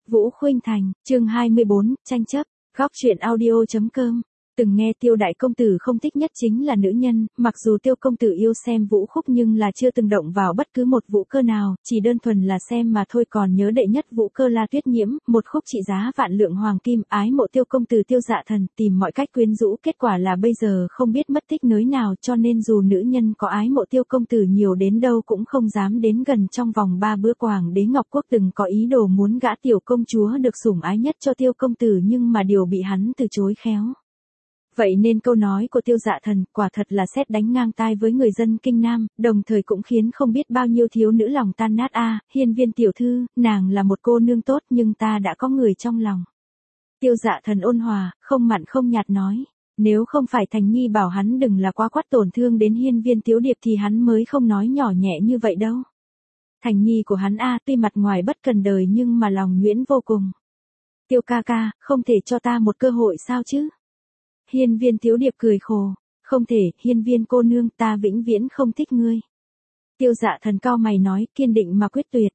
Vũ Khuynh Thành, chương 24, tranh chấp, góc truyện audio.com. Từng nghe Tiêu đại công tử không thích nhất chính là nữ nhân, mặc dù Tiêu công tử yêu xem vũ khúc nhưng là chưa từng động vào bất cứ một vũ cơ nào, chỉ đơn thuần là xem mà thôi. Còn nhớ đệ nhất vũ cơ La Tuyết Nhiễm, một khúc trị giá vạn lượng hoàng kim, ái mộ Tiêu công tử Tiêu Dạ Thần, tìm mọi cách quyến rũ, kết quả là bây giờ không biết mất tích nơi nào, cho nên dù nữ nhân có ái mộ Tiêu công tử nhiều đến đâu cũng không dám đến gần. Trong vòng 3 bữa Hoàng đế Ngọc Quốc từng có ý đồ muốn gả tiểu công chúa được sủng ái nhất cho Tiêu công tử, nhưng mà điều bị hắn từ chối khéo. Vậy nên câu nói của Tiêu Dạ Thần quả thật là sét đánh ngang tai với người dân Kinh Nam, đồng thời cũng khiến không biết bao nhiêu thiếu nữ lòng tan nát. Hiên Viên tiểu thư, nàng là một cô nương tốt nhưng ta đã có người trong lòng. Tiêu Dạ Thần ôn hòa, không mặn không nhạt nói, nếu không phải Thành Nhi bảo hắn đừng là quá quát tổn thương đến Hiên Viên Tiếu Điệp thì hắn mới không nói nhỏ nhẹ như vậy đâu. Thành Nhi của hắn tuy mặt ngoài bất cần đời nhưng mà lòng nhuyễn vô cùng. Tiêu ca ca, không thể cho ta một cơ hội sao chứ? Hiên Viên Tiếu Điệp cười khổ, không thể, Hiên Viên cô nương, ta vĩnh viễn không thích ngươi. Tiêu Dạ Thần cau mày nói, kiên định mà quyết tuyệt.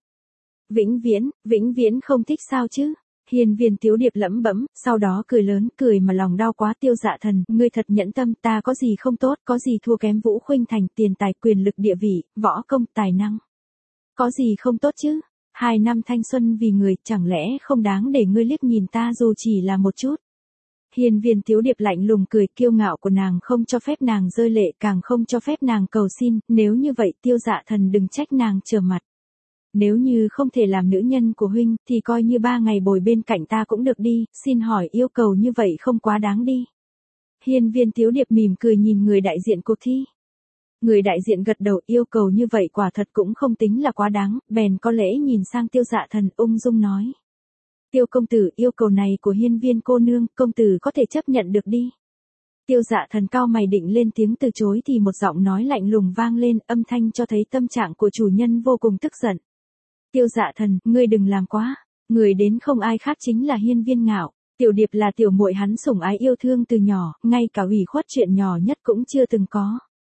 Vĩnh viễn không thích sao chứ? Hiên Viên Tiếu Điệp lẩm bẩm, sau đó cười lớn, cười mà lòng đau quá. Tiêu Dạ Thần, ngươi thật nhẫn tâm, ta có gì không tốt, có gì thua kém Vũ Khuynh Thành, tiền tài quyền lực địa vị, võ công tài năng. Có gì không tốt chứ? 2 năm thanh xuân vì người, chẳng lẽ không đáng để ngươi liếc nhìn ta dù chỉ là một chút? Hiên Viên Tiếu Điệp lạnh lùng cười, kiêu ngạo của nàng không cho phép nàng rơi lệ, càng không cho phép nàng cầu xin, nếu như vậy Tiêu Dạ Thần đừng trách nàng trở mặt. Nếu như không thể làm nữ nhân của huynh, thì coi như 3 ngày bồi bên cạnh ta cũng được đi, xin hỏi yêu cầu như vậy không quá đáng đi. Hiên Viên Tiếu Điệp mỉm cười nhìn người đại diện cuộc thi. Người đại diện gật đầu, yêu cầu như vậy quả thật cũng không tính là quá đáng, bèn có lễ nhìn sang Tiêu Dạ Thần ung dung nói. Tiêu công tử, yêu cầu này của Hiên Viên cô nương, công tử có thể chấp nhận được đi. Tiêu Dạ Thần cau mày định lên tiếng từ chối thì một giọng nói lạnh lùng vang lên, âm thanh cho thấy tâm trạng của chủ nhân vô cùng tức giận. Tiêu Dạ Thần, ngươi đừng làm quá, người đến không ai khác chính là Hiên Viên Ngạo. Tiểu Điệp là tiểu muội hắn sủng ái yêu thương từ nhỏ, ngay cả ủy khuất chuyện nhỏ nhất cũng chưa từng có.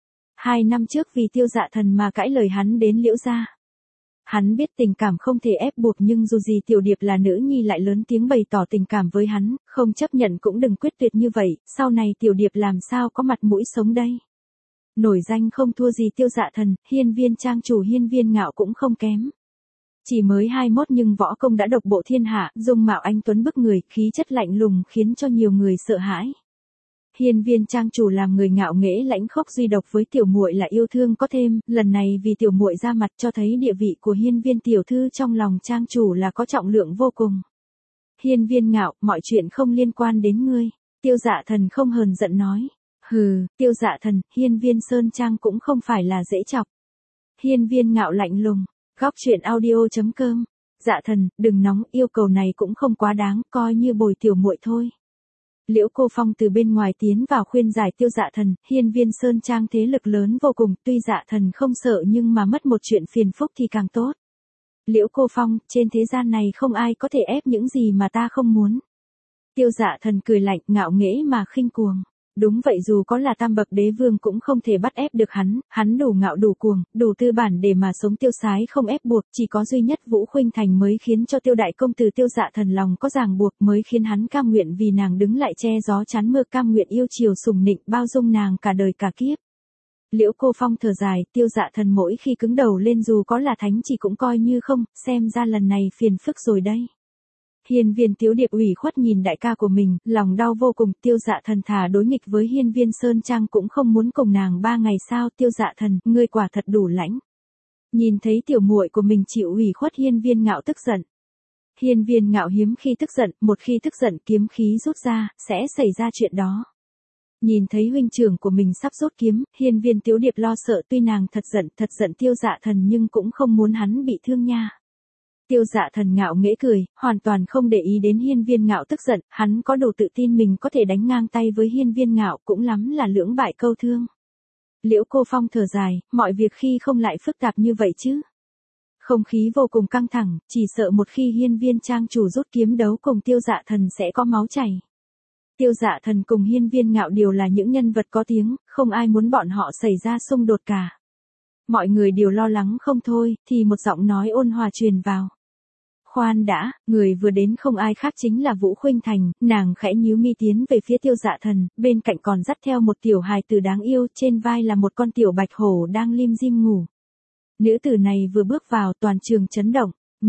2 năm trước vì Tiêu Dạ Thần mà cãi lời hắn đến Liễu gia. Hắn biết tình cảm không thể ép buộc nhưng dù gì Tiểu Điệp là nữ nhi lại lớn tiếng bày tỏ tình cảm với hắn, không chấp nhận cũng đừng quyết tuyệt như vậy, sau này Tiểu Điệp làm sao có mặt mũi sống đây. Nổi danh không thua gì Tiêu Dạ Thần, Hiên Viên trang chủ Hiên Viên Ngạo cũng không kém. Chỉ mới 21 nhưng võ công đã độc bộ thiên hạ, dung mạo anh tuấn bức người, khí chất lạnh lùng khiến cho nhiều người sợ hãi. Hiên Viên trang chủ làm người ngạo nghễ lãnh khốc duy độc với tiểu muội là yêu thương có thêm, lần này vì tiểu muội ra mặt cho thấy địa vị của Hiên Viên tiểu thư trong lòng trang chủ là có trọng lượng vô cùng. Hiên Viên Ngạo, mọi chuyện không liên quan đến ngươi. Tiêu Dạ Thần không hờn giận nói. Hừ, Tiêu Dạ Thần, Hiên Viên Sơn Trang cũng không phải là dễ chọc. Hiên Viên Ngạo lạnh lùng, góc truyện audio.com. Dạ Thần, đừng nóng, yêu cầu này cũng không quá đáng, coi như bồi tiểu muội thôi. Liễu Cô Phong từ bên ngoài tiến vào khuyên giải Tiêu Dạ Thần, Hiên Viên Sơn Trang thế lực lớn vô cùng, tuy Dạ Thần không sợ nhưng mà mất một chuyện phiền phức thì càng tốt. Liễu Cô Phong, trên thế gian này không ai có thể ép những gì mà ta không muốn. Tiêu Dạ Thần cười lạnh, ngạo nghễ mà khinh cuồng. Đúng vậy, dù có là tam bậc đế vương cũng không thể bắt ép được hắn đủ ngạo đủ cuồng, đủ tư bản để mà sống tiêu sái không ép buộc, chỉ có duy nhất Vũ Khuynh Thành mới khiến cho Tiêu đại công tử Tiêu Dạ Thần lòng có ràng buộc, mới khiến hắn cam nguyện vì nàng đứng lại che gió chắn mưa, cam nguyện yêu chiều sủng nịnh bao dung nàng cả đời cả kiếp. Liễu Cô Phong thở dài, Tiêu Dạ Thần mỗi khi cứng đầu lên dù có là thánh chỉ cũng coi như không, xem ra lần này phiền phức rồi đây. Hiên Viên Tiếu Điệp ủy khuất nhìn đại ca của mình, lòng đau vô cùng. Tiêu Dạ Thần thà đối nghịch với Hiên Viên Sơn Trang cũng không muốn cùng nàng 3 ngày sao. Tiêu Dạ Thần, ngươi quả thật đủ lãnh. Nhìn thấy tiểu muội của mình chịu ủy khuất, Hiên Viên Ngạo tức giận. Hiên Viên Ngạo hiếm khi tức giận, một khi tức giận kiếm khí rút ra, sẽ xảy ra chuyện đó. Nhìn thấy huynh trưởng của mình sắp rút kiếm, Hiên Viên Tiếu Điệp lo sợ, tuy nàng thật giận Tiêu Dạ Thần nhưng cũng không muốn hắn bị thương nha. Tiêu Dạ Thần ngạo nghễ cười, hoàn toàn không để ý đến Hiên Viên Ngạo tức giận, hắn có đủ tự tin mình có thể đánh ngang tay với Hiên Viên Ngạo, cũng lắm là lưỡng bại câu thương. Liễu Cô Phong thở dài, mọi việc khi không lại phức tạp như vậy chứ. Không khí vô cùng căng thẳng, chỉ sợ một khi Hiên Viên trang chủ rút kiếm đấu cùng Tiêu Dạ Thần sẽ có máu chảy. Tiêu Dạ Thần cùng Hiên Viên Ngạo đều là những nhân vật có tiếng, không ai muốn bọn họ xảy ra xung đột cả. Mọi người đều lo lắng không thôi, thì một giọng nói ôn hòa truyền vào. Khoan đã, người vừa đến không ai khác chính là Vũ Khuynh Thành, nàng khẽ nhíu mi tiến về phía Tiêu Dạ Thần, bên cạnh còn dắt theo một tiểu hài tử đáng yêu, trên vai là một con tiểu bạch hổ đang lim dim ngủ. Nữ tử này vừa bước vào toàn trường chấn động,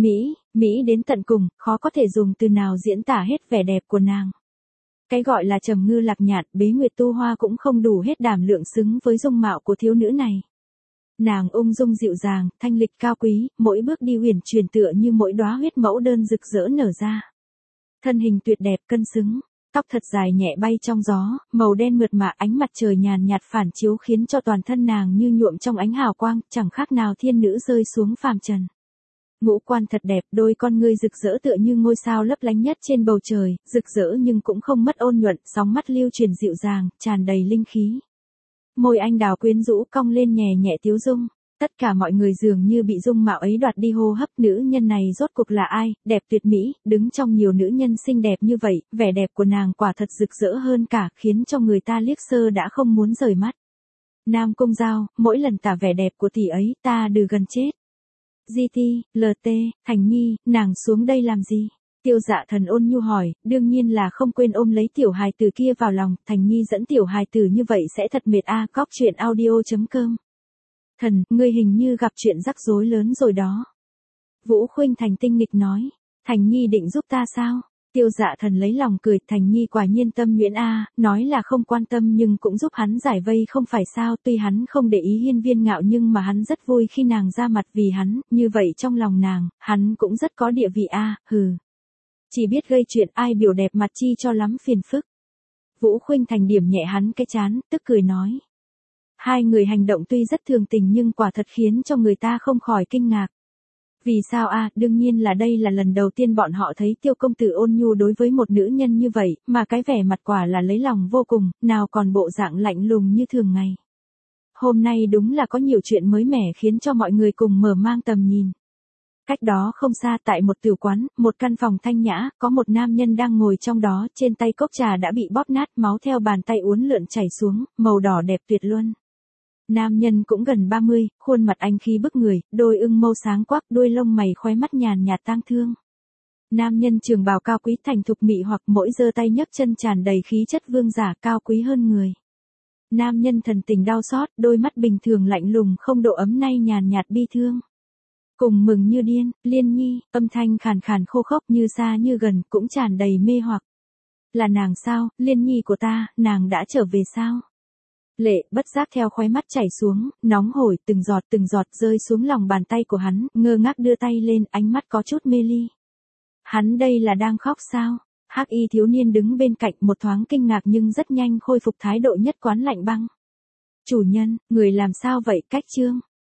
Mỹ đến tận cùng, khó có thể dùng từ nào diễn tả hết vẻ đẹp của nàng. Cái gọi là trầm ngư lạc nhạn, bế nguyệt tu hoa cũng không đủ hết đảm lượng xứng với dung mạo của thiếu nữ này. Nàng ung dung dịu dàng, thanh lịch cao quý, mỗi bước đi huyền chuyển tựa như mỗi đóa huyết mẫu đơn rực rỡ nở ra. Thân hình tuyệt đẹp cân xứng, tóc thật dài nhẹ bay trong gió, màu đen mượt mà, ánh mặt trời nhàn nhạt phản chiếu khiến cho toàn thân nàng như nhuộm trong ánh hào quang, chẳng khác nào thiên nữ rơi xuống phàm trần. Ngũ quan thật đẹp, đôi con ngươi rực rỡ tựa như ngôi sao lấp lánh nhất trên bầu trời, rực rỡ nhưng cũng không mất ôn nhuận, sóng mắt lưu truyền dịu dàng, tràn đầy linh khí. Môi anh đào quyến rũ cong lên nhẹ nhẹ tiếu dung, tất cả mọi người dường như bị dung mạo ấy đoạt đi hô hấp. Nữ nhân này rốt cuộc là ai, đẹp tuyệt mỹ, đứng trong nhiều nữ nhân xinh đẹp như vậy, vẻ đẹp của nàng quả thật rực rỡ hơn cả, khiến cho người ta liếc sơ đã không muốn rời mắt. Nam Cung Giao, mỗi lần tả vẻ đẹp của tỷ ấy, ta đừ gần chết. GT, LT, Thành Nhi, nàng xuống đây làm gì? Tiêu Dạ Thần ôn nhu hỏi, đương nhiên là không quên ôm lấy tiểu hài tử kia vào lòng, Thành Nhi dẫn tiểu hài tử như vậy sẽ thật mệt a. Góc truyện audio.com. Thần, ngươi hình như gặp chuyện rắc rối lớn rồi đó. Vũ Khuynh Thành tinh nghịch nói, Thành Nhi định giúp ta sao? Tiêu Dạ Thần lấy lòng cười, Thành Nhi quả nhiên tâm nhuyễn a, nói là không quan tâm nhưng cũng giúp hắn giải vây không phải sao, tuy hắn không để ý Hiên Viên Ngạo nhưng mà hắn rất vui khi nàng ra mặt vì hắn, như vậy trong lòng nàng, hắn cũng rất có địa vị a, hừ. Chỉ biết gây chuyện, ai biểu đẹp mặt chi cho lắm phiền phức. Vũ Khuynh Thành điểm nhẹ hắn cái trán, tức cười nói. Hai người hành động tuy rất thường tình nhưng quả thật khiến cho người ta không khỏi kinh ngạc. Vì sao a? Đương nhiên là đây là lần đầu tiên bọn họ thấy Tiêu công tử ôn nhu đối với một nữ nhân như vậy, mà cái vẻ mặt quả là lấy lòng vô cùng, nào còn bộ dạng lạnh lùng như thường ngày. Hôm nay đúng là có nhiều chuyện mới mẻ khiến cho mọi người cùng mở mang tầm nhìn. Cách đó không xa tại một tiểu quán, một căn phòng thanh nhã, có một nam nhân đang ngồi trong đó, trên tay cốc trà đã bị bóp nát, máu theo bàn tay uốn lượn chảy xuống, màu đỏ đẹp tuyệt luân. Nam nhân cũng gần 30, khuôn mặt anh khí bức người, đôi ưng mâu sáng quắc, đuôi lông mày khóe mắt nhàn nhạt tang thương. Nam nhân trường bào cao quý thành thục mị hoặc, mỗi giơ tay nhấc chân tràn đầy khí chất vương giả, cao quý hơn người. Nam nhân thần tình đau xót, đôi mắt bình thường lạnh lùng không độ ấm nay nhàn nhạt bi thương. Cùng mừng như điên, Liên Nhi, âm thanh khàn khàn khô khốc như xa như gần, cũng tràn đầy mê hoặc. Là nàng sao, Liên Nhi của ta, nàng đã trở về sao? Lệ bất giác theo khóe mắt chảy xuống, nóng hổi, từng giọt rơi xuống lòng bàn tay của hắn, ngơ ngác đưa tay lên, ánh mắt có chút mê ly. Hắn đây là đang khóc sao? Hắc y thiếu niên đứng bên cạnh một thoáng kinh ngạc nhưng rất nhanh khôi phục thái độ nhất quán lạnh băng. Chủ nhân, người làm sao vậy? Cách Trương.